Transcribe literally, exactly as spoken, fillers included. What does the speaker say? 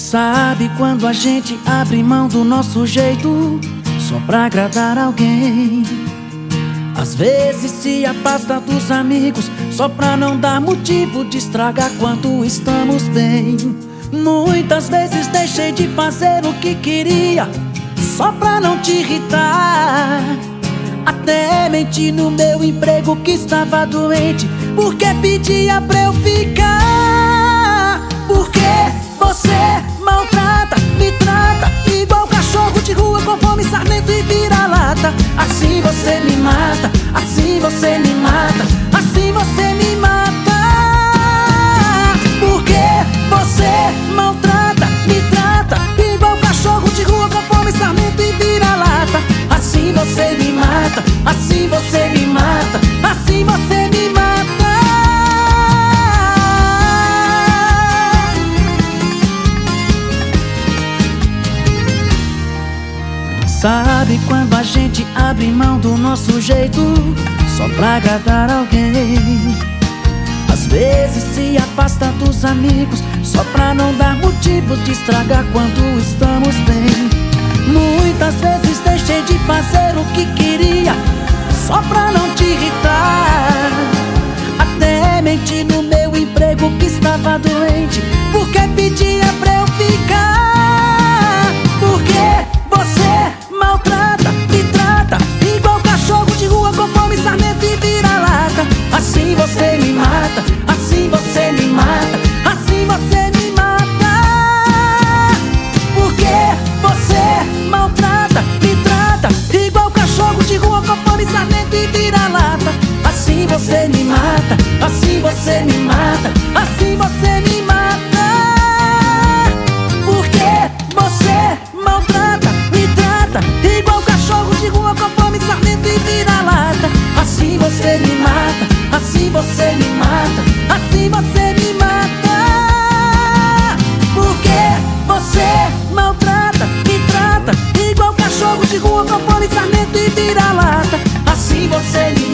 Sabe quando a gente abre mão do nosso jeito só pra agradar alguém? Às vezes se afasta dos amigos só pra não dar motivo de estragar quando estamos bem. Muitas vezes deixei de fazer o que queria só pra não te irritar. Até menti no meu emprego que estava doente porque pedia pra eu ficar. Porque você maltrata, me trata igual cachorro de rua com fome, sarnento e vira-lata. Assim você me mata, assim você me mata, assim você me mata. Porque você maltrata, me trata igual cachorro de rua com fome, sarnento e vira-lata. Assim você me mata, assim você me mata, assim você me mata. Sabe quando a gente abre mão do nosso jeito só pra agradar alguém? Às vezes se afasta dos amigos só pra não dar motivo de estragar quando estamos bem. Muitas vezes deixei de fazer o que queria só pra não te irritar. Até menti no meu emprego que estava doente porque pedia pra eu ficar. Porque você maltrata, me trata igual cachorro de rua com fome, sarnento e vira-lata. Assim você me mata, assim você me mata, assim você me mata. Porque você maltrata, me trata igual cachorro de rua com fome, sarnento e vira-lata. Assim você me mata, assim você me mata, assim você me mata. Porque você maltrata, me trata igual cachorro de rua com fome, sarnento e vira-lata. Assim você me mata, assim você me mata, assim você me mata. Porque você maltrata, me trata igual cachorro de rua com fome, sarnento e vira-lata. Assim você me